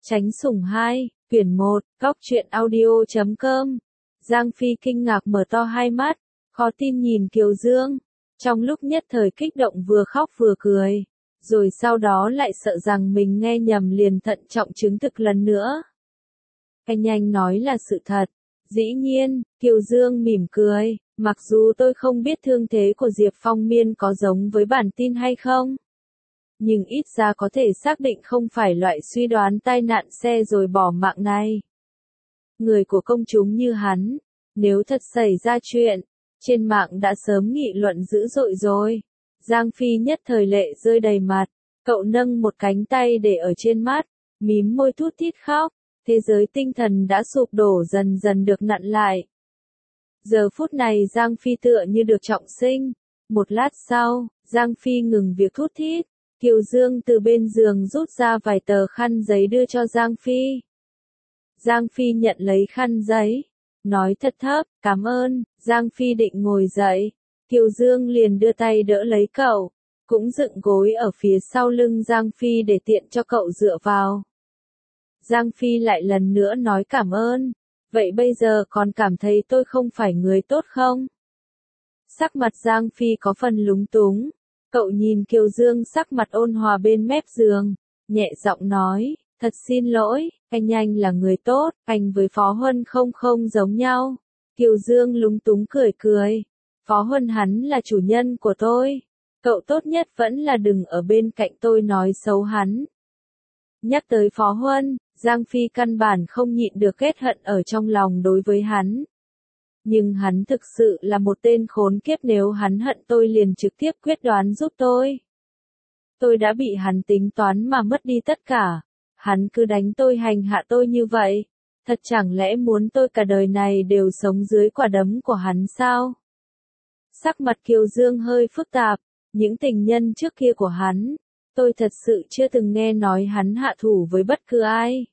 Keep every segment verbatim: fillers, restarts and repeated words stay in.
Tránh sủng hai, quyển một, góc truyện audio chấm com. Giang Phi kinh ngạc mở to hai mắt, khó tin nhìn Kiều Dương. Trong lúc nhất thời kích động vừa khóc vừa cười, rồi sau đó lại sợ rằng mình nghe nhầm liền thận trọng chứng thực lần nữa. Anh nhanh nói là sự thật. Dĩ nhiên, Kiều Dương mỉm cười, mặc dù tôi không biết thương thế của Diệp Phong Miên có giống với bản tin hay không, nhưng ít ra có thể xác định không phải loại suy đoán tai nạn xe rồi bỏ mạng này. Người của công chúng như hắn, nếu thật xảy ra chuyện, trên mạng đã sớm nghị luận dữ dội rồi. Giang Phi nhất thời lệ rơi đầy mặt, cậu nâng một cánh tay để ở trên mắt, mím môi thút thít khóc, thế giới tinh thần đã sụp đổ dần dần được nặn lại. Giờ phút này Giang Phi tựa như được trọng sinh. Một lát sau, Giang Phi ngừng việc thút thít. Kiều Dương từ bên giường rút ra vài tờ khăn giấy đưa cho Giang Phi. Giang Phi nhận lấy khăn giấy, nói thật thấp, cảm ơn. Giang Phi định ngồi dậy, Kiều Dương liền đưa tay đỡ lấy cậu, cũng dựng gối ở phía sau lưng Giang Phi để tiện cho cậu dựa vào. Giang Phi lại lần nữa nói cảm ơn, vậy bây giờ còn cảm thấy tôi không phải người tốt không? Sắc mặt Giang Phi có phần lúng túng. Cậu nhìn Kiều Dương sắc mặt ôn hòa bên mép giường, nhẹ giọng nói, thật xin lỗi, anh anh là người tốt, anh với Phó Huân không không giống nhau. Kiều Dương lúng túng cười cười, Phó Huân hắn là chủ nhân của tôi, cậu tốt nhất vẫn là đừng ở bên cạnh tôi nói xấu hắn. Nhắc tới Phó Huân, Giang Phi căn bản không nhịn được ghét hận ở trong lòng đối với hắn. Nhưng hắn thực sự là một tên khốn kiếp, nếu hắn hận tôi liền trực tiếp quyết đoán giúp tôi. Tôi đã bị hắn tính toán mà mất đi tất cả. Hắn cứ đánh tôi hành hạ tôi như vậy. Thật chẳng lẽ muốn tôi cả đời này đều sống dưới quả đấm của hắn sao? Sắc mặt Kiều Dương hơi phức tạp. Những tình nhân trước kia của hắn, tôi thật sự chưa từng nghe nói hắn hạ thủ với bất cứ ai.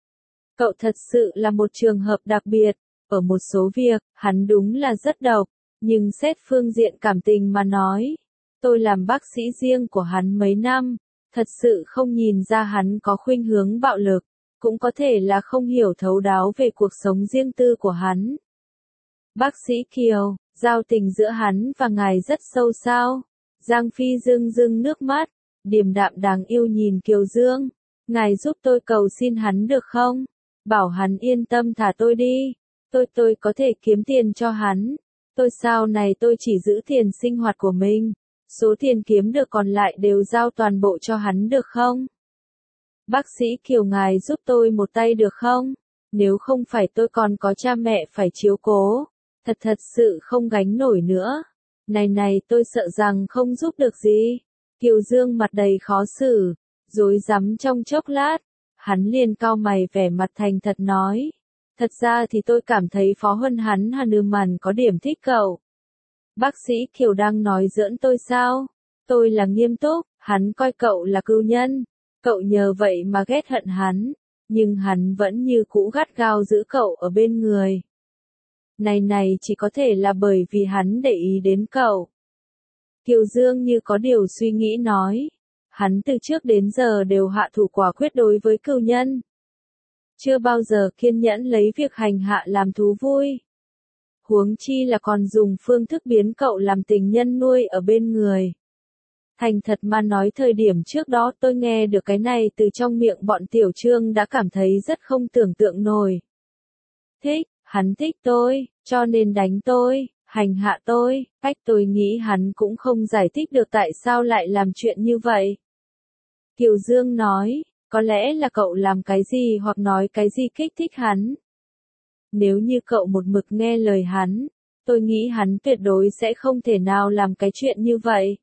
Cậu thật sự là một trường hợp đặc biệt. Ở một số việc, hắn đúng là rất độc, nhưng xét phương diện cảm tình mà nói, tôi làm bác sĩ riêng của hắn mấy năm, thật sự không nhìn ra hắn có khuynh hướng bạo lực, cũng có thể là không hiểu thấu đáo về cuộc sống riêng tư của hắn. Bác sĩ Kiều, giao tình giữa hắn và ngài rất sâu sao? Giang Phi rưng rưng nước mắt, điềm đạm đáng yêu nhìn Kiều Dương, ngài giúp tôi cầu xin hắn được không? Bảo hắn yên tâm thả tôi đi. Tôi tôi có thể kiếm tiền cho hắn. Tôi sau này tôi chỉ giữ tiền sinh hoạt của mình. Số tiền kiếm được còn lại đều giao toàn bộ cho hắn được không? Bác sĩ Kiều ngài giúp tôi một tay được không? Nếu không phải tôi còn có cha mẹ phải chiếu cố. Thật thật sự không gánh nổi nữa. Này này tôi sợ rằng không giúp được gì. Kiều Dương mặt đầy khó xử. Rối rắm trong chốc lát. Hắn liền cau mày vẻ mặt thành thật nói. Thật ra thì tôi cảm thấy Phó Huân hắn Hà Nư Màn có điểm thích cậu. Bác sĩ Kiều đang nói giỡn tôi sao? Tôi là nghiêm túc, hắn coi cậu là cưu nhân. Cậu nhờ vậy mà ghét hận hắn, nhưng hắn vẫn như cũ gắt gao giữ cậu ở bên người. Này này chỉ có thể là bởi vì hắn để ý đến cậu. Kiều Dương như có điều suy nghĩ nói. Hắn từ trước đến giờ đều hạ thủ quả quyết đối với cưu nhân. Chưa bao giờ kiên nhẫn lấy việc hành hạ làm thú vui. Huống chi là còn dùng phương thức biến cậu làm tình nhân nuôi ở bên người. Thành thật mà nói thời điểm trước đó tôi nghe được cái này từ trong miệng bọn Tiểu Trương đã cảm thấy rất không tưởng tượng nổi. Thích, hắn thích tôi, cho nên đánh tôi, hành hạ tôi, cách tôi nghĩ hắn cũng không giải thích được tại sao lại làm chuyện như vậy. Kiều Dương nói. Có lẽ là cậu làm cái gì hoặc nói cái gì kích thích hắn. Nếu như cậu một mực nghe lời hắn, tôi nghĩ hắn tuyệt đối sẽ không thể nào làm cái chuyện như vậy.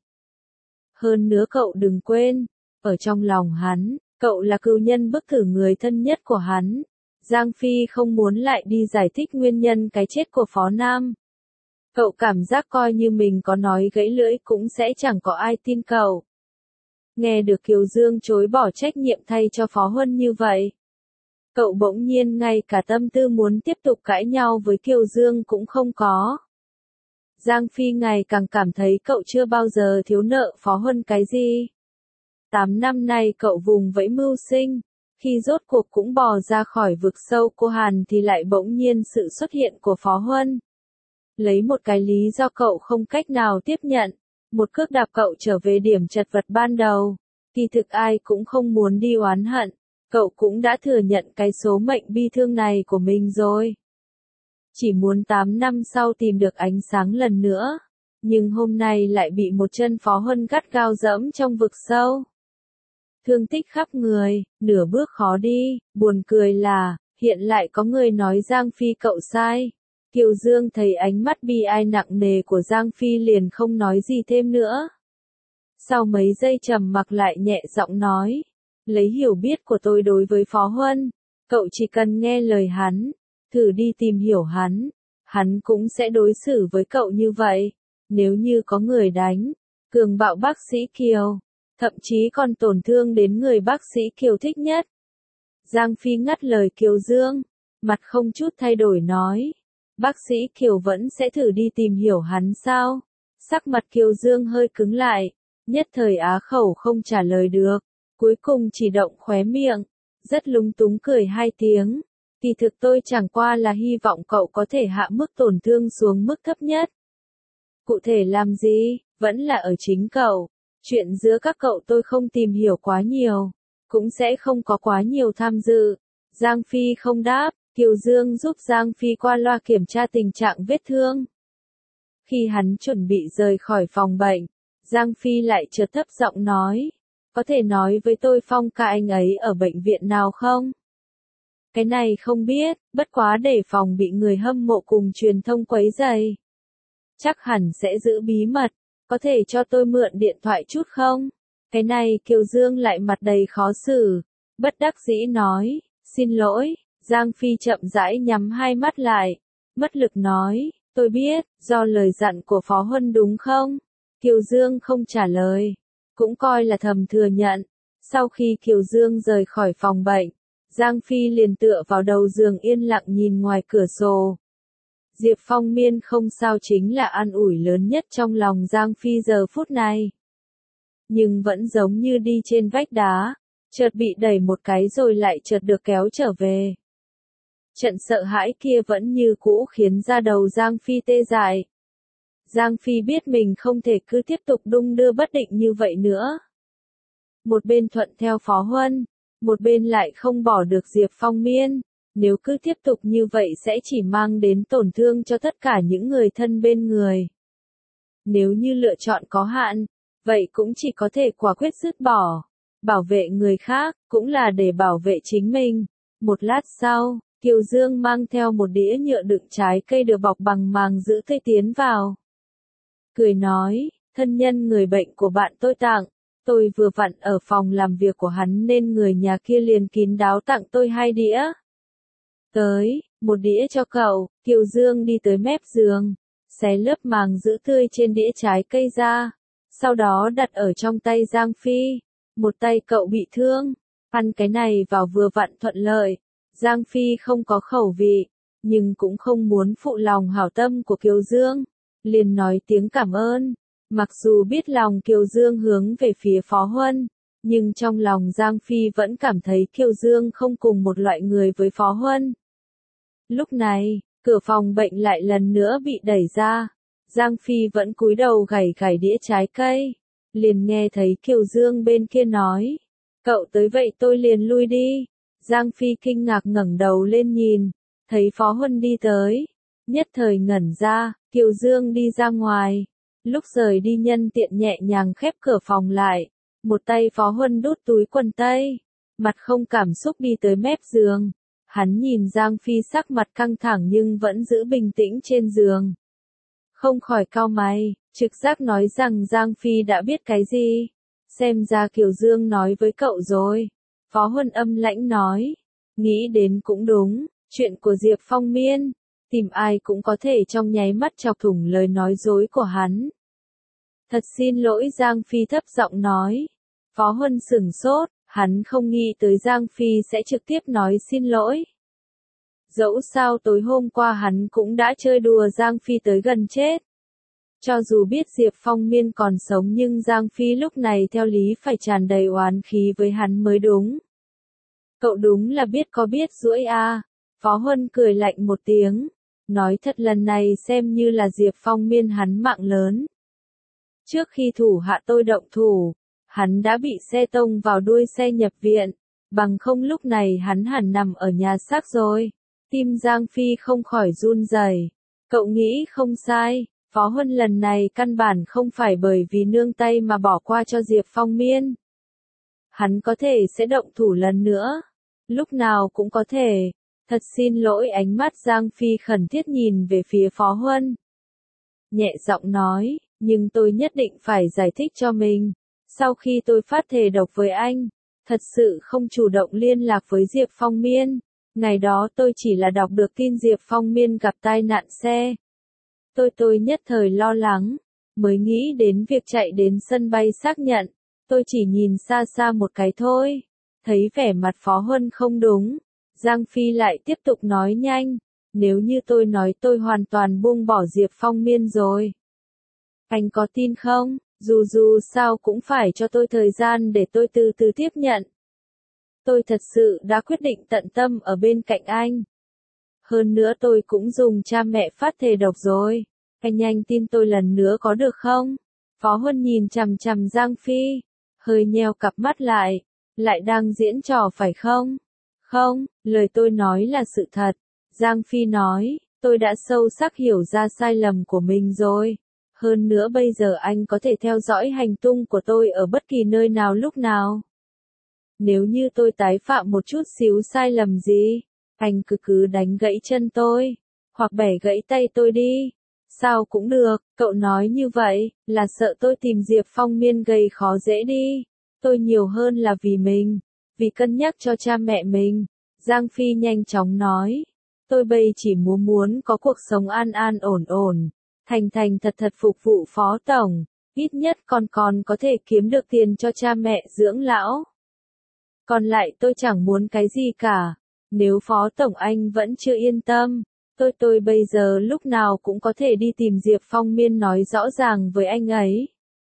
Hơn nữa cậu đừng quên, ở trong lòng hắn, cậu là cưu nhân bức tử người thân nhất của hắn. Giang Phi không muốn lại đi giải thích nguyên nhân cái chết của Phó Nam. Cậu cảm giác coi như mình có nói gãy lưỡi cũng sẽ chẳng có ai tin cậu. Nghe được Kiều Dương chối bỏ trách nhiệm thay cho Phó Huân như vậy. Cậu bỗng nhiên ngay cả tâm tư muốn tiếp tục cãi nhau với Kiều Dương cũng không có. Giang Phi ngày càng cảm thấy cậu chưa bao giờ thiếu nợ Phó Huân cái gì. Tám năm nay cậu vùng vẫy mưu sinh, Khi rốt cuộc cũng bò ra khỏi vực sâu cô Hàn thì lại bỗng nhiên sự xuất hiện của Phó Huân. Lấy một cái lý do cậu không cách nào tiếp nhận, một cước đạp cậu trở về điểm chật vật ban đầu. Kỳ thực ai cũng không muốn đi oán hận, cậu cũng đã thừa nhận cái số mệnh bi thương này của mình rồi. Chỉ muốn tám năm sau tìm được ánh sáng lần nữa, nhưng hôm nay lại bị một chân Phó Huân gắt gao dẫm trong vực sâu. Thương tích khắp người, nửa bước khó đi, buồn cười là, hiện lại có người nói Giang Phi cậu sai. Kiều Dương thấy ánh mắt bi ai nặng nề của Giang Phi liền không nói gì thêm nữa. Sau mấy giây trầm mặc lại nhẹ giọng nói, lấy hiểu biết của tôi đối với Phó Huân, cậu chỉ cần nghe lời hắn, thử đi tìm hiểu hắn, hắn cũng sẽ đối xử với cậu như vậy. Nếu như có người đánh, cường bạo bác sĩ Kiều, thậm chí còn tổn thương đến người bác sĩ Kiều thích nhất. Giang Phi ngắt lời Kiều Dương, mặt không chút thay đổi nói, bác sĩ Kiều vẫn sẽ thử đi tìm hiểu hắn sao? Sắc mặt Kiều Dương hơi cứng lại, nhất thời á khẩu không trả lời được, cuối cùng chỉ động khóe miệng, rất lúng túng cười hai tiếng. Kỳ thực tôi chẳng qua là hy vọng cậu có thể hạ mức tổn thương xuống mức thấp nhất. Cụ thể làm gì, vẫn là ở chính cậu. Chuyện giữa các cậu tôi không tìm hiểu quá nhiều, cũng sẽ không có quá nhiều tham dự. Giang Phi không đáp, Kiều Dương giúp Giang Phi qua loa kiểm tra tình trạng vết thương. Khi hắn chuẩn bị rời khỏi phòng bệnh, Giang Phi lại chợt thấp giọng nói, có thể nói với tôi Phong ca anh ấy ở bệnh viện nào không? Cái này không biết, bất quá để phòng bị người hâm mộ cùng truyền thông quấy rầy. Chắc hẳn sẽ giữ bí mật, có thể cho tôi mượn điện thoại chút không? Cái này Kiều Dương lại mặt đầy khó xử, bất đắc dĩ nói, xin lỗi. Giang Phi chậm rãi nhắm hai mắt lại, mất lực nói, tôi biết, do lời dặn của Phó Huân đúng không? Kiều Dương không trả lời, cũng coi là thầm thừa nhận. Sau khi Kiều Dương rời khỏi phòng bệnh, Giang Phi liền tựa vào đầu giường yên lặng nhìn ngoài cửa sổ. Diệp Phong Miên không sao chính là an ủi lớn nhất trong lòng Giang Phi giờ phút này. Nhưng vẫn giống như đi trên vách đá, chợt bị đẩy một cái rồi lại chợt được kéo trở về. Trận sợ hãi kia vẫn như cũ khiến da đầu Giang Phi tê dại. Giang Phi biết mình không thể cứ tiếp tục đung đưa bất định như vậy nữa. Một bên thuận theo Phó Huân, một bên lại không bỏ được Diệp Phong Miên. Nếu cứ tiếp tục như vậy sẽ chỉ mang đến tổn thương cho tất cả những người thân bên người. Nếu như lựa chọn có hạn, vậy cũng chỉ có thể quả quyết dứt bỏ. Bảo vệ người khác, cũng là để bảo vệ chính mình. Một lát sau, Kiều Dương mang theo một đĩa nhựa đựng trái cây được bọc bằng màng giữ tươi tiến vào. Cười nói, thân nhân người bệnh của bạn tôi tặng, tôi vừa vặn ở phòng làm việc của hắn nên người nhà kia liền kín đáo tặng tôi hai đĩa. Tới, một đĩa cho cậu. Kiều Dương đi tới mép giường, xé lớp màng giữ tươi trên đĩa trái cây ra, sau đó đặt ở trong tay Giang Phi. Một tay cậu bị thương, ăn cái này vào vừa vặn thuận lợi. Giang Phi không có khẩu vị, nhưng cũng không muốn phụ lòng hảo tâm của Kiều Dương, liền nói tiếng cảm ơn. Mặc dù biết lòng Kiều Dương hướng về phía Phó Huân, nhưng trong lòng Giang Phi vẫn cảm thấy Kiều Dương không cùng một loại người với Phó Huân. Lúc này, cửa phòng bệnh lại lần nữa bị đẩy ra. Giang Phi vẫn cúi đầu gảy gảy đĩa trái cây. Liền nghe thấy Kiều Dương bên kia nói, cậu tới vậy tôi liền lui đi. Giang Phi kinh ngạc ngẩng đầu lên nhìn, thấy Phó Huân đi tới, nhất thời ngẩn ra. Kiều Dương đi ra ngoài, lúc rời đi nhân tiện nhẹ nhàng khép cửa phòng lại, một tay Phó Huân đút túi quần tây, mặt không cảm xúc đi tới mép giường. Hắn nhìn Giang Phi sắc mặt căng thẳng nhưng vẫn giữ bình tĩnh trên giường. Không khỏi cau mày, trực giác nói rằng Giang Phi đã biết cái gì. Xem ra Kiều Dương nói với cậu rồi. Phó Huân âm lãnh nói. Nghĩ đến cũng đúng, chuyện của Diệp Phong Miên, tìm ai cũng có thể trong nháy mắt chọc thủng lời nói dối của hắn. Thật xin lỗi Giang Phi thấp giọng nói. Phó Huân sửng sốt, hắn không nghĩ tới Giang Phi sẽ trực tiếp nói xin lỗi. Dẫu sao tối hôm qua hắn cũng đã chơi đùa Giang Phi tới gần chết. Cho dù biết Diệp Phong Miên còn sống nhưng Giang Phi lúc này theo lý phải tràn đầy oán khí với hắn mới đúng. Cậu đúng là biết có biết duỗi à. Phó Huân cười lạnh một tiếng. Nói thật lần này xem như là Diệp Phong Miên hắn mạng lớn. Trước khi thủ hạ tôi động thủ, hắn đã bị xe tông vào đuôi xe nhập viện. Bằng không lúc này hắn hẳn nằm ở nhà xác rồi. Tim Giang Phi không khỏi run rẩy. Cậu nghĩ không sai, Phó Huân lần này căn bản không phải bởi vì nương tay mà bỏ qua cho Diệp Phong Miên. Hắn có thể sẽ động thủ lần nữa. Lúc nào cũng có thể. Thật xin lỗi, ánh mắt Giang Phi khẩn thiết nhìn về phía Phó Huân. Nhẹ giọng nói, nhưng tôi nhất định phải giải thích cho mình. Sau khi tôi phát thề độc với anh, thật sự không chủ động liên lạc với Diệp Phong Miên. Ngày đó tôi chỉ là đọc được tin Diệp Phong Miên gặp tai nạn xe. Tôi tôi nhất thời lo lắng, mới nghĩ đến việc chạy đến sân bay xác nhận. Tôi chỉ nhìn xa xa một cái thôi. Thấy vẻ mặt Phó Huân không đúng, Giang Phi lại tiếp tục nói nhanh. Nếu như tôi nói tôi hoàn toàn buông bỏ Diệp Phong Miên rồi, anh có tin không? Dù dù sao cũng phải cho tôi thời gian để tôi từ từ tiếp nhận. Tôi thật sự đã quyết định tận tâm ở bên cạnh anh. Hơn nữa tôi cũng dùng cha mẹ phát thề độc rồi. Anh nhanh tin tôi lần nữa có được không? Phó Huân nhìn chằm chằm Giang Phi, hơi nheo cặp mắt lại. Lại đang diễn trò phải không? Không, lời tôi nói là sự thật. Giang Phi nói, tôi đã sâu sắc hiểu ra sai lầm của mình rồi. Hơn nữa bây giờ anh có thể theo dõi hành tung của tôi ở bất kỳ nơi nào lúc nào. Nếu như tôi tái phạm một chút xíu sai lầm gì, anh cứ cứ đánh gãy chân tôi, hoặc bẻ gãy tay tôi đi. Sao cũng được, cậu nói như vậy, là sợ tôi tìm Diệp Phong Miên gây khó dễ đi. Tôi nhiều hơn là vì mình, vì cân nhắc cho cha mẹ mình. Giang Phi nhanh chóng nói, tôi bây chỉ muốn muốn có cuộc sống an an ổn ổn, thành thành thật thật phục vụ Phó Tổng, ít nhất còn còn có thể kiếm được tiền cho cha mẹ dưỡng lão. Còn lại tôi chẳng muốn cái gì cả. Nếu Phó Tổng anh vẫn chưa yên tâm, tôi tôi bây giờ lúc nào cũng có thể đi tìm Diệp Phong Miên nói rõ ràng với anh ấy.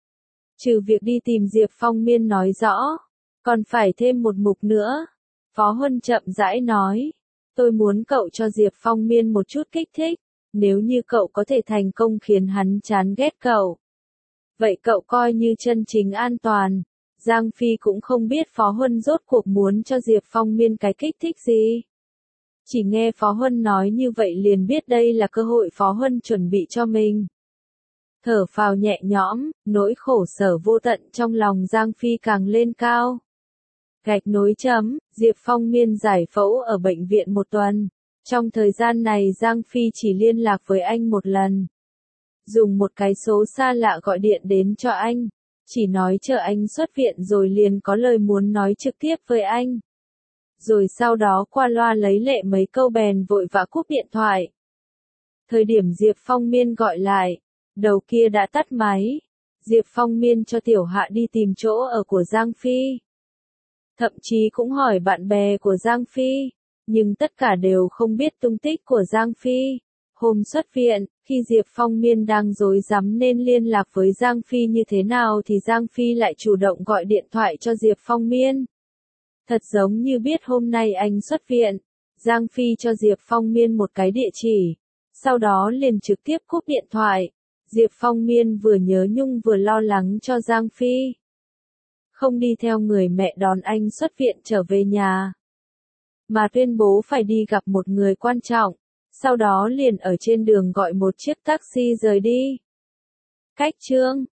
Trừ việc đi tìm Diệp Phong Miên nói rõ, còn phải thêm một mục nữa. Phó Huân chậm rãi nói, tôi muốn cậu cho Diệp Phong Miên một chút kích thích. Nếu như cậu có thể thành công khiến hắn chán ghét cậu, vậy cậu coi như chân chính an toàn. Giang Phi cũng không biết Phó Huân rốt cuộc muốn cho Diệp Phong Miên cái kích thích gì. Chỉ nghe Phó Huân nói như vậy liền biết đây là cơ hội Phó Huân chuẩn bị cho mình. Thở phào nhẹ nhõm, nỗi khổ sở vô tận trong lòng Giang Phi càng lên cao. Gạch nối chấm, Diệp Phong Miên giải phẫu ở bệnh viện một tuần. Trong thời gian này Giang Phi chỉ liên lạc với anh một lần. Dùng một cái số xa lạ gọi điện đến cho anh. Chỉ nói chờ anh xuất viện rồi liền có lời muốn nói trực tiếp với anh. Rồi sau đó qua loa lấy lệ mấy câu bèn vội vã cúp điện thoại. Thời điểm Diệp Phong Miên gọi lại, đầu kia đã tắt máy. Diệp Phong Miên cho tiểu hạ đi tìm chỗ ở của Giang Phi. Thậm chí cũng hỏi bạn bè của Giang Phi, nhưng tất cả đều không biết tung tích của Giang Phi. Hôm xuất viện, khi Diệp Phong Miên đang rối rắm nên liên lạc với Giang Phi như thế nào thì Giang Phi lại chủ động gọi điện thoại cho Diệp Phong Miên. Thật giống như biết hôm nay anh xuất viện, Giang Phi cho Diệp Phong Miên một cái địa chỉ, sau đó liền trực tiếp cúp điện thoại. Diệp Phong Miên vừa nhớ nhung vừa lo lắng cho Giang Phi. Không đi theo người mẹ đón anh xuất viện trở về nhà, mà tuyên bố phải đi gặp một người quan trọng, sau đó liền ở trên đường gọi một chiếc taxi rời đi. Cách chương